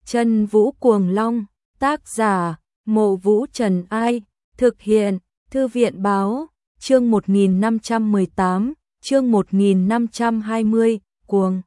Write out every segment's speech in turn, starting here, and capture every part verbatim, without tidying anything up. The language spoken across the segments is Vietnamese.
Chân Vũ Cuồng Long, tác giả, Mộ Vũ Trần Ai, thực hiện, Thư viện Báo, chương một nghìn năm trăm mười tám, chương một nghìn năm trăm hai mươi, cuồng.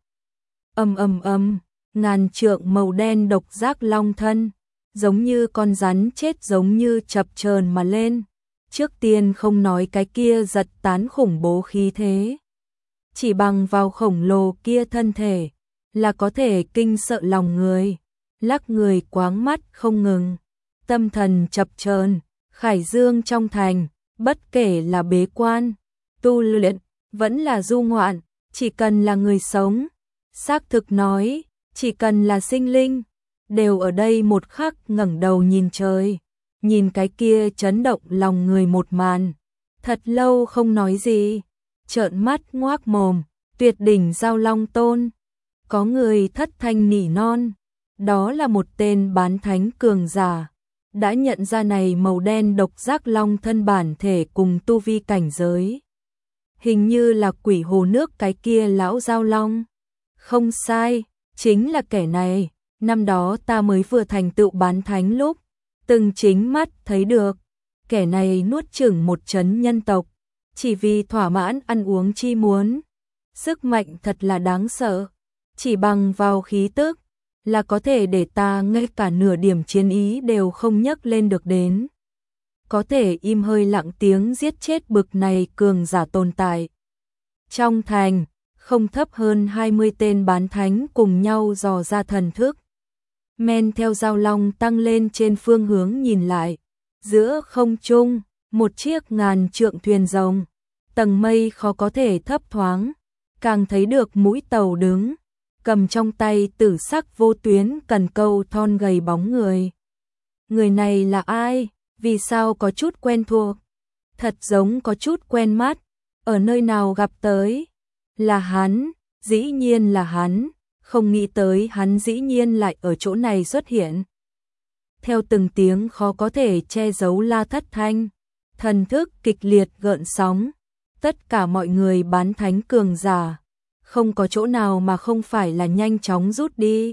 Ầm ầm ầm, ngàn trượng màu đen độc giác long thân, giống như con rắn chết giống như chập chờn mà lên. Trước tiên không nói cái kia giật tán khủng bố khí thế, chỉ bằng vào khổng lồ kia thân thể là có thể kinh sợ lòng người, lắc người quáng mắt không ngừng, tâm thần chập chờn. Khải Dương trong thành, bất kể là bế quan, tu luyện, vẫn là du ngoạn, chỉ cần là người sống, xác thực nói, chỉ cần là sinh linh, đều ở đây một khắc ngẩng đầu nhìn trời, nhìn cái kia chấn động lòng người một màn. Thật lâu không nói gì, trợn mắt ngoác mồm, tuyệt đỉnh giao long tôn. Có người thất thanh nỉ non, đó là một tên bán thánh cường giả, đã nhận ra này màu đen độc giác long thân bản thể cùng tu vi cảnh giới. Hình như là quỷ hồ nước cái kia lão giao long. Không sai, chính là kẻ này, năm đó ta mới vừa thành tựu bán thánh lúc, từng chính mắt thấy được. Kẻ này nuốt chửng một trấn nhân tộc, chỉ vì thỏa mãn ăn uống chi muốn. Sức mạnh thật là đáng sợ, chỉ bằng vào khí tức là có thể để ta ngay cả nửa điểm chiến ý đều không nhấc lên được đến. Có thể im hơi lặng tiếng giết chết bực này cường giả tồn tại. Trong thành, không thấp hơn hai mươi tên bán thánh cùng nhau dò ra thần thức. Men theo giao long tăng lên trên phương hướng nhìn lại. Giữa không trung, một chiếc ngàn trượng thuyền rồng, tầng mây khó có thể thấp thoáng, càng thấy được mũi tàu đứng, cầm trong tay tử sắc vô tuyến cần câu thon gầy bóng người. Người này là ai? Vì sao có chút quen thuộc? Thật giống có chút quen mắt, ở nơi nào gặp tới? Là hắn, dĩ nhiên là hắn, không nghĩ tới hắn dĩ nhiên lại ở chỗ này xuất hiện. Theo từng tiếng khó có thể che giấu la thất thanh, thần thức kịch liệt gợn sóng, tất cả mọi người bán thánh cường giả, không có chỗ nào mà không phải là nhanh chóng rút đi.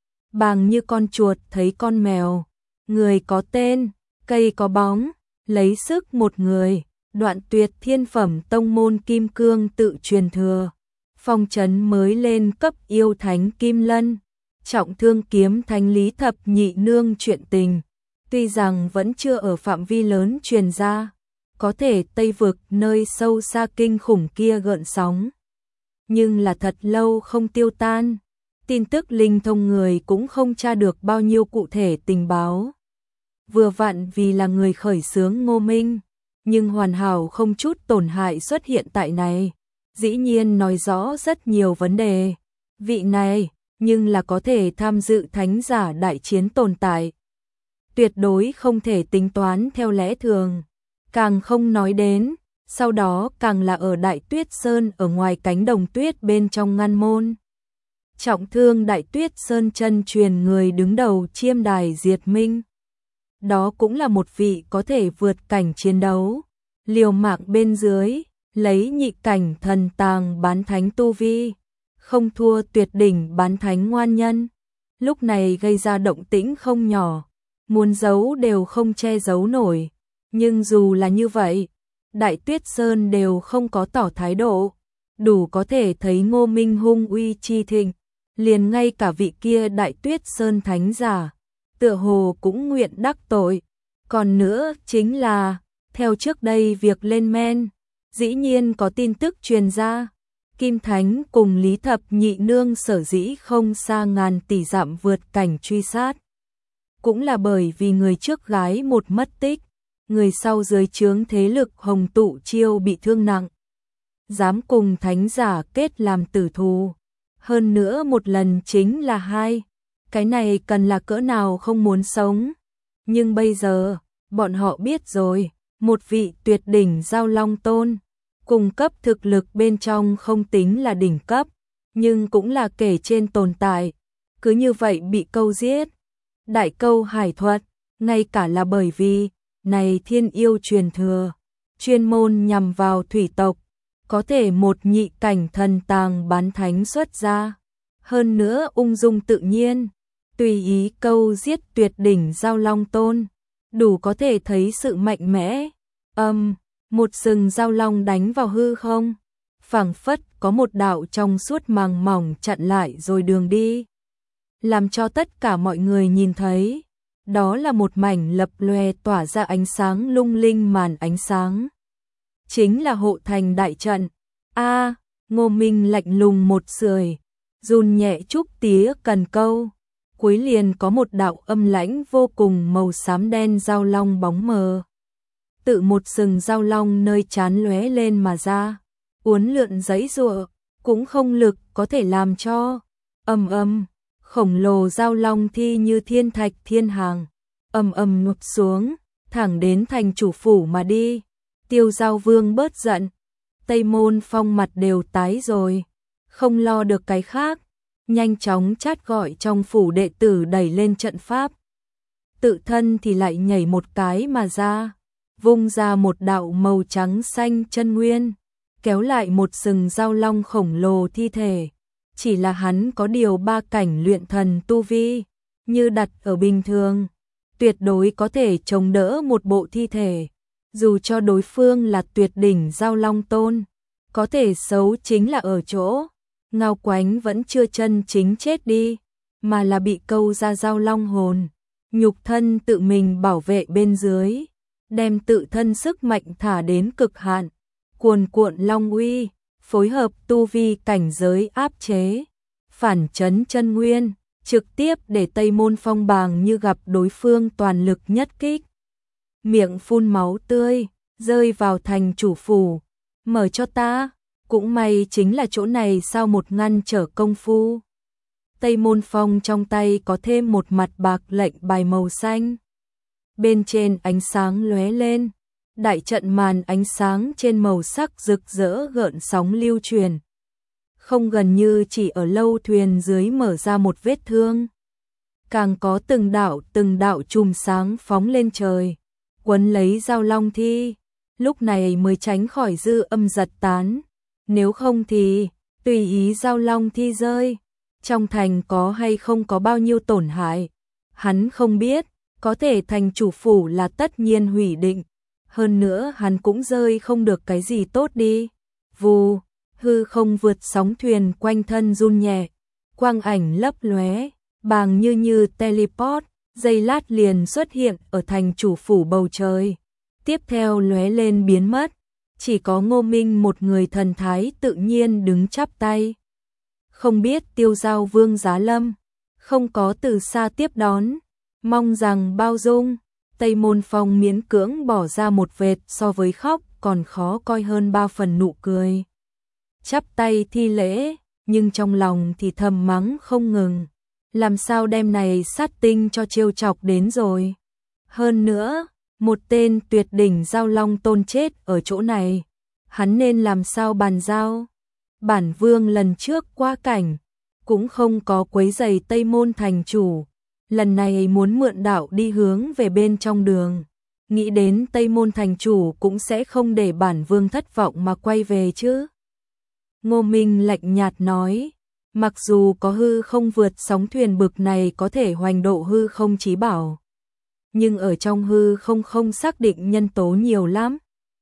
Bàng như con chuột thấy con mèo, người có tên, cây có bóng, lấy sức một người, đoạn tuyệt thiên phẩm tông môn kim cương tự truyền thừa. Phong trấn mới lên cấp yêu thánh kim lân, trọng thương kiếm thánh lý thập nhị nương chuyện tình, tuy rằng vẫn chưa ở phạm vi lớn truyền ra, có thể Tây vực nơi sâu xa kinh khủng kia gợn sóng, nhưng là thật lâu không tiêu tan. Tin tức linh thông người cũng không tra được bao nhiêu cụ thể tình báo. Vừa vặn vì là người khởi xướng Ngô Minh, nhưng hoàn hảo không chút tổn hại xuất hiện tại này, dĩ nhiên nói rõ rất nhiều vấn đề. Vị này, nhưng là có thể tham dự thánh giả đại chiến tồn tại, tuyệt đối không thể tính toán theo lẽ thường. Càng không nói đến, sau đó càng là ở Đại Tuyết Sơn ở ngoài cánh đồng tuyết bên trong ngăn môn. Trọng thương Đại Tuyết Sơn chân truyền người đứng đầu Chiêm Đài Diệt Minh. Đó cũng là một vị có thể vượt cảnh chiến đấu, liều mạng bên dưới, lấy nhị cảnh thần tàng bán thánh tu vi, không thua tuyệt đỉnh bán thánh ngoan nhân. Lúc này gây ra động tĩnh không nhỏ, muốn giấu đều không che giấu nổi. Nhưng dù là như vậy, Đại Tuyết Sơn đều không có tỏ thái độ, đủ có thể thấy Ngô Minh hung uy chi thịnh, liền ngay cả vị kia Đại Tuyết Sơn thánh giả, tựa hồ cũng nguyện đắc tội. Còn nữa chính là, theo trước đây việc lên men, dĩ nhiên có tin tức truyền ra, Kim Thánh cùng Lý Thập Nhị Nương sở dĩ không xa ngàn tỷ dặm vượt cảnh truy sát. Cũng là bởi vì người trước gái một mất tích, người sau dưới trướng thế lực Hồng Tụ Chiêu bị thương nặng, dám cùng thánh giả kết làm tử thù. Hơn nữa một lần chính là hai, cái này cần là cỡ nào không muốn sống. Nhưng bây giờ, bọn họ biết rồi, một vị tuyệt đỉnh giao long tôn, cùng cấp thực lực bên trong không tính là đỉnh cấp, nhưng cũng là kể trên tồn tại, cứ như vậy bị câu giết. Đại câu hải thuật, ngay cả là bởi vì này thiên yêu truyền thừa, chuyên môn nhằm vào thủy tộc, có thể một nhị cảnh thần tàng bán thánh xuất ra, hơn nữa ung dung tự nhiên, tùy ý câu giết tuyệt đỉnh Giao Long Tôn, đủ có thể thấy sự mạnh mẽ. Âm, một sừng Giao Long đánh vào hư không, phảng phất có một đạo trong suốt màng mỏng chặn lại rồi đường đi, làm cho tất cả mọi người nhìn thấy, đó là một mảnh lập lòe tỏa ra ánh sáng lung linh màn ánh sáng. Chính là hộ thành đại trận. A, Ngô Minh lạnh lùng một sưởi, run nhẹ chút tía cần câu, cuối liền có một đạo âm lãnh vô cùng màu xám đen giao long bóng mờ. Tự một sừng giao long nơi trán lóe lên mà ra, uốn lượn giãy giụa, cũng không lực có thể làm cho. Ầm ầm, khổng lồ giao long thi như thiên thạch thiên hàng, ầm ầm ngụp xuống, thẳng đến thành chủ phủ mà đi. Tiêu Giao Vương bớt giận, Tây Môn Phong mặt đều tái rồi, không lo được cái khác, nhanh chóng chát gọi trong phủ đệ tử đẩy lên trận pháp. Tự thân thì lại nhảy một cái mà ra, vung ra một đạo màu trắng xanh chân nguyên, kéo lại một sừng giao long khổng lồ thi thể. Chỉ là hắn có điều ba cảnh luyện thần tu vi, như đặt ở bình thường, tuyệt đối có thể chống đỡ một bộ thi thể. Dù cho đối phương là tuyệt đỉnh Giao Long Tôn, có thể xấu chính là ở chỗ, Ngao Quánh vẫn chưa chân chính chết đi, mà là bị câu ra giao long hồn, nhục thân tự mình bảo vệ bên dưới, đem tự thân sức mạnh thả đến cực hạn, cuồn cuộn long uy, phối hợp tu vi cảnh giới áp chế, phản chấn chân nguyên, trực tiếp để Tây Môn Phong bàng như gặp đối phương toàn lực nhất kích. Miệng phun máu tươi, rơi vào thành chủ phủ, mở cho ta, cũng may chính là chỗ này sau một ngăn trở công phu. Tây Môn Phong trong tay có thêm một mặt bạc lệnh bài màu xanh. Bên trên ánh sáng lóe lên, đại trận màn ánh sáng trên màu sắc rực rỡ gợn sóng lưu truyền. Không gần như chỉ ở lâu thuyền dưới mở ra một vết thương. Càng có từng đạo từng đạo chùm sáng phóng lên trời, quấn lấy giao long thi, lúc này mới tránh khỏi dư âm giật tán. Nếu không thì, tùy ý giao long thi rơi, trong thành có hay không có bao nhiêu tổn hại, hắn không biết, có thể thành chủ phủ là tất nhiên hủy định, hơn nữa hắn cũng rơi không được cái gì tốt đi. Vù, hư không vượt sóng thuyền quanh thân run nhẹ, quang ảnh lấp lóe, bàng như như teleport, giây lát liền xuất hiện ở thành chủ phủ bầu trời, tiếp theo lóe lên biến mất. Chỉ có Ngô Minh một người thần thái tự nhiên đứng chắp tay. Không biết Tiêu Giao Vương giá lâm, không có từ xa tiếp đón, mong rằng bao dung. Tây Môn Phong miễn cưỡng bỏ ra một vệt so với khóc còn khó coi hơn ba phần nụ cười. Chắp tay thi lễ, nhưng trong lòng thì thầm mắng không ngừng. Làm sao đêm này sát tinh cho trêu chọc đến rồi. Hơn nữa, một tên tuyệt đỉnh Giao Long Tôn chết ở chỗ này, hắn nên làm sao bàn giao. Bản vương lần trước qua cảnh, cũng không có quấy rầy Tây Môn thành chủ, lần này muốn mượn đạo đi hướng về bên trong đường, nghĩ đến Tây Môn thành chủ cũng sẽ không để bản vương thất vọng mà quay về chứ. Ngô Minh lạnh nhạt nói, mặc dù có hư không vượt sóng thuyền bực này có thể hoành độ hư không chí bảo, nhưng ở trong hư không không xác định nhân tố nhiều lắm.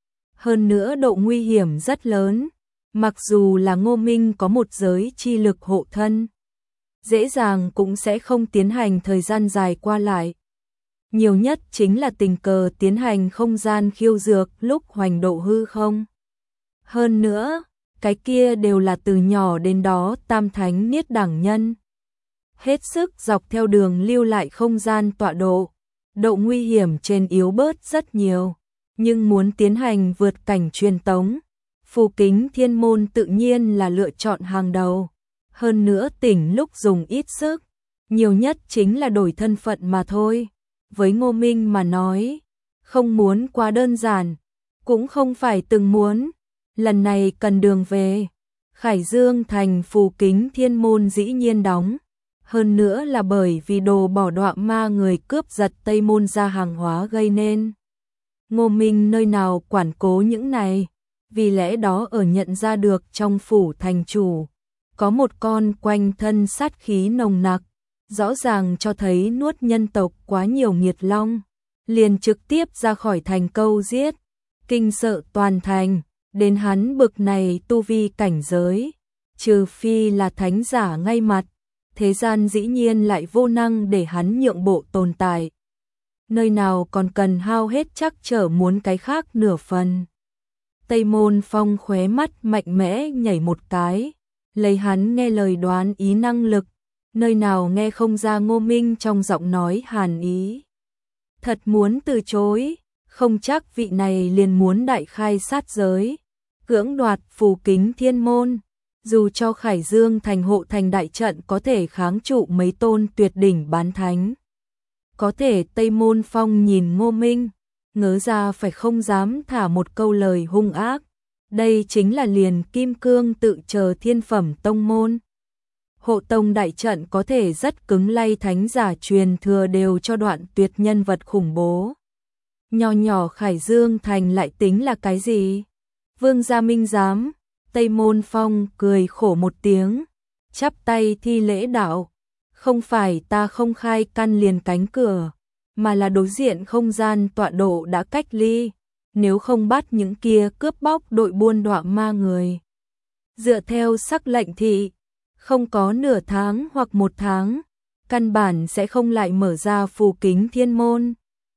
Hơn nữa độ nguy hiểm rất lớn, mặc dù là Ngô Minh có một giới chi lực hộ thân, dễ dàng cũng sẽ không tiến hành thời gian dài qua lại. Nhiều nhất chính là tình cờ tiến hành không gian khiêu dược lúc hoành độ hư không. Hơn nữa, cái kia đều là từ nhỏ đến đó tam thánh niết đẳng nhân. Hết sức dọc theo đường lưu lại không gian tọa độ, độ nguy hiểm trên yếu bớt rất nhiều, nhưng muốn tiến hành vượt cảnh truyền tống, Phù Kính Thiên Môn tự nhiên là lựa chọn hàng đầu. Hơn nữa tỉnh lúc dùng ít sức, nhiều nhất chính là đổi thân phận mà thôi. Với Ngô Minh mà nói, không muốn quá đơn giản, cũng không phải từng muốn. Lần này cần đường về, Khải Dương thành Phù Kính Thiên Môn dĩ nhiên đóng. Hơn nữa là bởi vì đồ bỏ đọa ma người cướp giật Tây Môn ra hàng hóa gây nên. Ngô Minh nơi nào quản cố những này, vì lẽ đó ở nhận ra được trong phủ thành chủ có một con quanh thân sát khí nồng nặc, rõ ràng cho thấy nuốt nhân tộc quá nhiều nghiệt long, liền trực tiếp ra khỏi thành câu giết, kinh sợ toàn thành, đến hắn bực này tu vi cảnh giới, trừ phi là thánh giả ngay mặt, thế gian dĩ nhiên lại vô năng để hắn nhượng bộ tồn tại. Nơi nào còn cần hao hết chắc trở muốn cái khác nửa phần. Tây Môn Phong khóe mắt mạnh mẽ nhảy một cái, lấy hắn nghe lời đoán ý năng lực, nơi nào nghe không ra Ngô Minh trong giọng nói hàn ý. Thật muốn từ chối, không chắc vị này liền muốn đại khai sát giới, cưỡng đoạt phù kính thiên môn, dù cho Khải Dương thành hộ thành đại trận có thể kháng trụ mấy tôn tuyệt đỉnh bán thánh. Có thể Tây Môn Phong nhìn Ngô Minh, ngớ ra phải không dám thả một câu lời hung ác. Đây chính là liền kim cương tự chờ thiên phẩm tông môn. Hộ tông đại trận có thể rất cứng lay thánh giả truyền thừa đều cho đoạn tuyệt nhân vật khủng bố. Nho nhỏ Khải Dương thành lại tính là cái gì? Vương gia minh giám, Tây Môn Phong cười khổ một tiếng, chắp tay thi lễ đạo. Không phải ta không khai căn liền cánh cửa, mà là đối diện không gian tọa độ đã cách ly, nếu không bắt những kia cướp bóc đội buôn đọa ma người. Dựa theo sắc lệnh thị, không có nửa tháng hoặc một tháng, căn bản sẽ không lại mở ra phù kính thiên môn.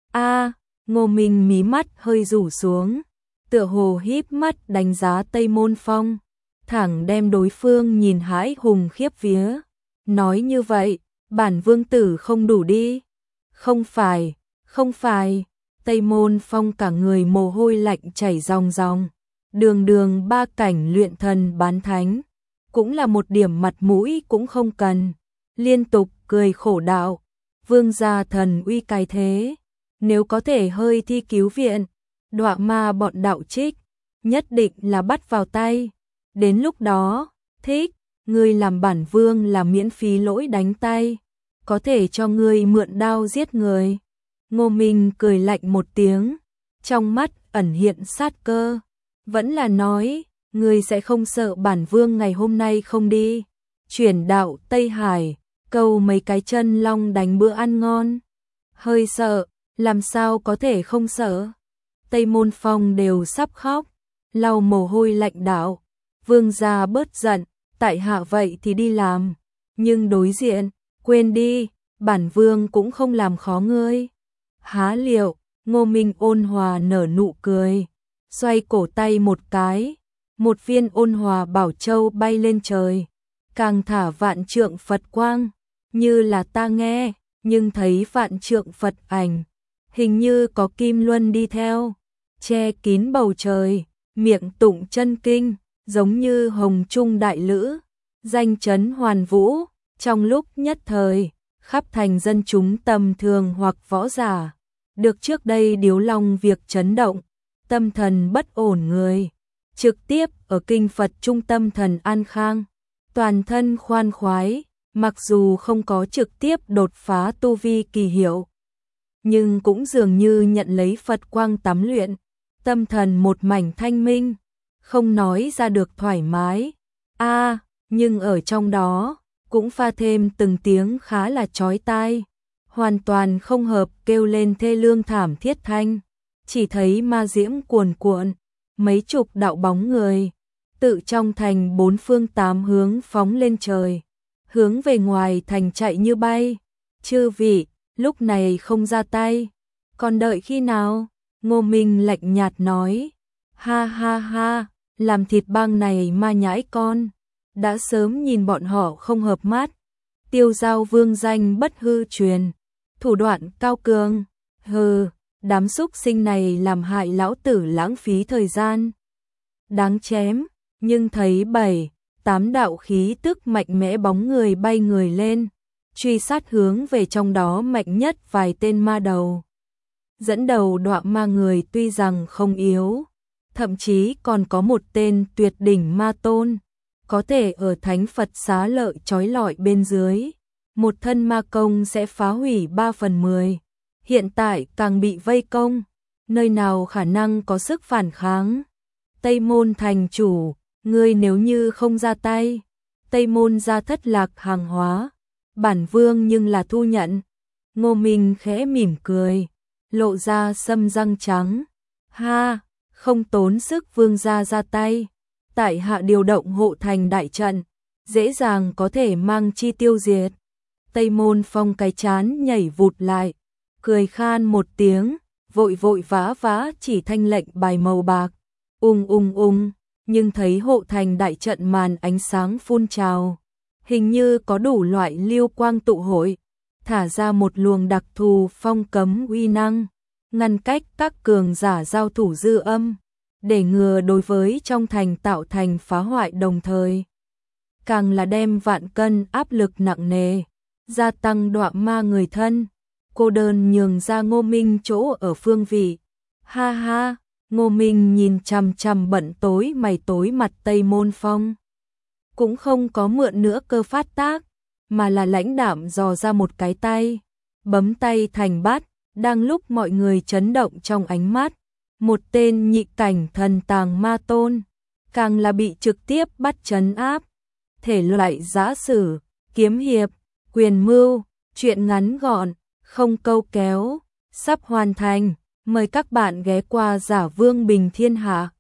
A, Ngô Minh mí mắt hơi rủ xuống, tựa hồ híp mắt đánh giá Tây Môn Phong, thẳng đem đối phương nhìn hãi hùng khiếp vía. Nói như vậy, bản vương tử không đủ đi. Không phải, không phải, Tây Môn Phong cả người mồ hôi lạnh chảy ròng ròng, đường đường ba cảnh luyện thần bán thánh, cũng là một điểm mặt mũi cũng không cần, liên tục cười khổ đạo, vương gia thần uy cái thế, nếu có thể hơi thi cứu viện, đọa ma bọn đạo trích, nhất định là bắt vào tay, đến lúc đó, thích, ngươi làm bản vương là miễn phí lỗi đánh tay, có thể cho ngươi mượn đao giết người. Ngô Minh cười lạnh một tiếng, trong mắt ẩn hiện sát cơ, vẫn là nói, ngươi sẽ không sợ bản vương ngày hôm nay không đi, chuyển đạo Tây Hải, câu mấy cái chân long đánh bữa ăn ngon. Hơi sợ, làm sao có thể không sợ? Tây Môn Phong đều sắp khóc, lau mồ hôi lạnh đạo, vương gia bớt giận, tại hạ vậy thì đi làm, nhưng đối diện, quên đi, bản vương cũng không làm khó ngươi. Há liệu, Ngô Minh ôn hòa nở nụ cười, xoay cổ tay một cái, một viên ôn hòa bảo châu bay lên trời, càng thả vạn trượng Phật quang, như là ta nghe, nhưng thấy vạn trượng Phật ảnh, hình như có kim luân đi theo, che kín bầu trời, miệng tụng chân kinh, giống như hồng trung đại lữ, danh chấn hoàn vũ, trong lúc nhất thời, khắp thành dân chúng tầm thường hoặc võ giả, được trước đây điếu long việc chấn động, tâm thần bất ổn người, trực tiếp ở kinh Phật trung tâm thần an khang, toàn thân khoan khoái, mặc dù không có trực tiếp đột phá tu vi kỳ hiệu, nhưng cũng dường như nhận lấy Phật quang tắm luyện, tâm thần một mảnh thanh minh, không nói ra được thoải mái. A, à, nhưng ở trong đó cũng pha thêm từng tiếng khá là chói tai, hoàn toàn không hợp kêu lên thê lương thảm thiết thanh, chỉ thấy ma diễm cuồn cuộn, mấy chục đạo bóng người, tự trong thành bốn phương tám hướng phóng lên trời, hướng về ngoài thành chạy như bay. Chư vị, lúc này không ra tay, còn đợi khi nào? Ngô Minh lạnh nhạt nói, ha ha ha, làm thịt bang này ma nhãi con, đã sớm nhìn bọn họ không hợp mắt, tiêu giao vương danh bất hư truyền, thủ đoạn cao cường, hừ, đám súc sinh này làm hại lão tử lãng phí thời gian. Đáng chém, nhưng thấy bảy, tám đạo khí tức mạnh mẽ bóng người bay người lên, truy sát hướng về trong đó mạnh nhất vài tên ma đầu. Dẫn đầu đọa ma người tuy rằng không yếu, thậm chí còn có một tên tuyệt đỉnh ma tôn, có thể ở thánh Phật xá lợi trói lọi bên dưới, một thân ma công sẽ phá hủy ba phần mười. Hiện tại càng bị vây công, nơi nào khả năng có sức phản kháng. Tây Môn thành chủ, ngươi nếu như không ra tay, Tây Môn ra thất lạc hàng hóa, bản vương nhưng là thu nhận. Ngô Minh khẽ mỉm cười, lộ ra sâm răng trắng. Ha, không tốn sức vương gia ra tay. Tại hạ điều động hộ thành đại trận, dễ dàng có thể mang chi tiêu diệt. Tây Môn Phong cái chán nhảy vụt lại, cười khan một tiếng, vội vội vã vã chỉ thanh lệnh bài màu bạc. Ung ung ung, nhưng thấy hộ thành đại trận màn ánh sáng phun trào, hình như có đủ loại lưu quang tụ hội, thả ra một luồng đặc thù phong cấm uy năng, ngăn cách các cường giả giao thủ dư âm, để ngừa đối với trong thành tạo thành phá hoại đồng thời. Càng là đem vạn cân áp lực nặng nề, gia tăng đọa ma người thân, cô đơn nhường ra Ngô Minh chỗ ở phương vị. Ha ha, Ngô Minh nhìn chằm chằm bận tối mày tối mặt Tây Môn Phong. Cũng không có mượn nữa cơ phát tác, mà là lãnh đạm dò ra một cái tay, bấm tay thành bát, đang lúc mọi người chấn động trong ánh mắt. Một tên nhị cảnh thần tàng ma tôn, càng là bị trực tiếp bắt trấn áp. Thể loại giã sử, kiếm hiệp, quyền mưu, truyện ngắn gọn, không câu kéo, sắp hoàn thành. Mời các bạn ghé qua Giả Vương Bình Thiên Hạ.